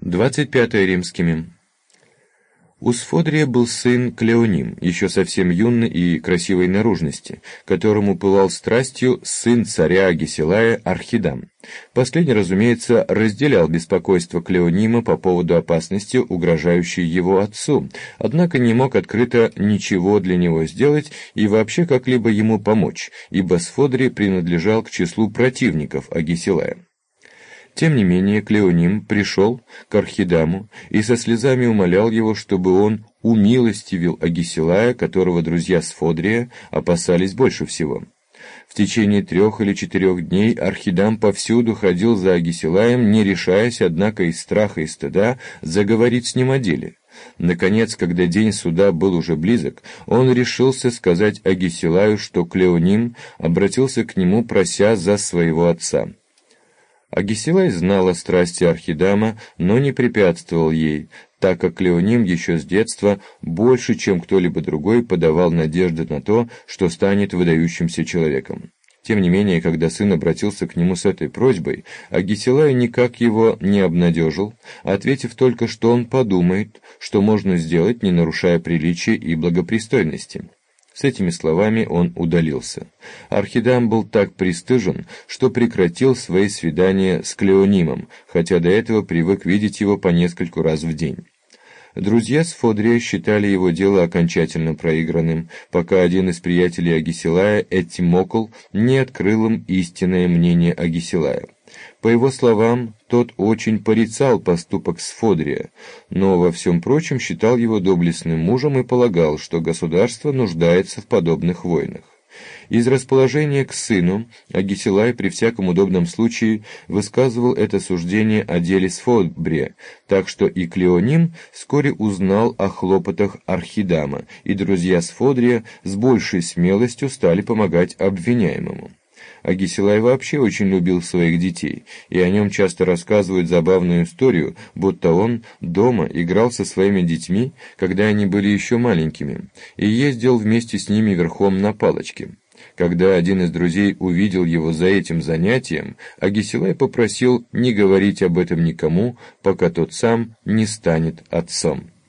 25 римскими. У Сфодрия был сын Клеоним, еще совсем юный и красивой наружности, которому пылал страстью сын царя Агесилая Архидам. Последний, разумеется, разделял беспокойство Клеонима по поводу опасности, угрожающей его отцу, однако не мог открыто ничего для него сделать и вообще как-либо ему помочь, ибо Сфодрий принадлежал к числу противников Агесилая. Тем не менее, Клеоним пришел к Архидаму и со слезами умолял его, чтобы он умилостивил Агесилая, которого друзья Сфодрия опасались больше всего. В течение 3 или 4 дней Архидам повсюду ходил за Агесилаем, не решаясь, однако, из страха и стыда заговорить с ним о деле. Наконец, когда день суда был уже близок, он решился сказать Агесилаю, что Клеоним обратился к нему, прося за своего отца. Агесилай знал о страсти Архидама, но не препятствовал ей, так как Клеоним еще с детства больше, чем кто-либо другой, подавал надежды на то, что станет выдающимся человеком. Тем не менее, когда сын обратился к нему с этой просьбой, Агесилай никак его не обнадежил, ответив только, что он подумает, что можно сделать, не нарушая приличия и благопристойности. С этими словами он удалился. Архидам был так пристыжен, что прекратил свои свидания с Клеонимом, хотя до этого привык видеть его по нескольку раз в день. Друзья Сфодрия считали его дело окончательно проигранным, пока один из приятелей Агесилая, Этимокл, не открыл им истинное мнение Агесилая. По его словам, тот очень порицал поступок Сфодрия, но во всем прочем считал его доблестным мужем и полагал, что государство нуждается в подобных войнах. Из расположения к сыну Агесилай при всяком удобном случае высказывал это суждение о деле Сфодрия, так что и Клеоним вскоре узнал о хлопотах Архидама, и друзья Сфодрия с большей смелостью стали помогать обвиняемому. Агесилай вообще очень любил своих детей, и о нем часто рассказывают забавную историю, будто он дома играл со своими детьми, когда они были еще маленькими, и ездил вместе с ними верхом на палочке. Когда один из друзей увидел его за этим занятием, Агесилай попросил не говорить об этом никому, пока тот сам не станет отцом.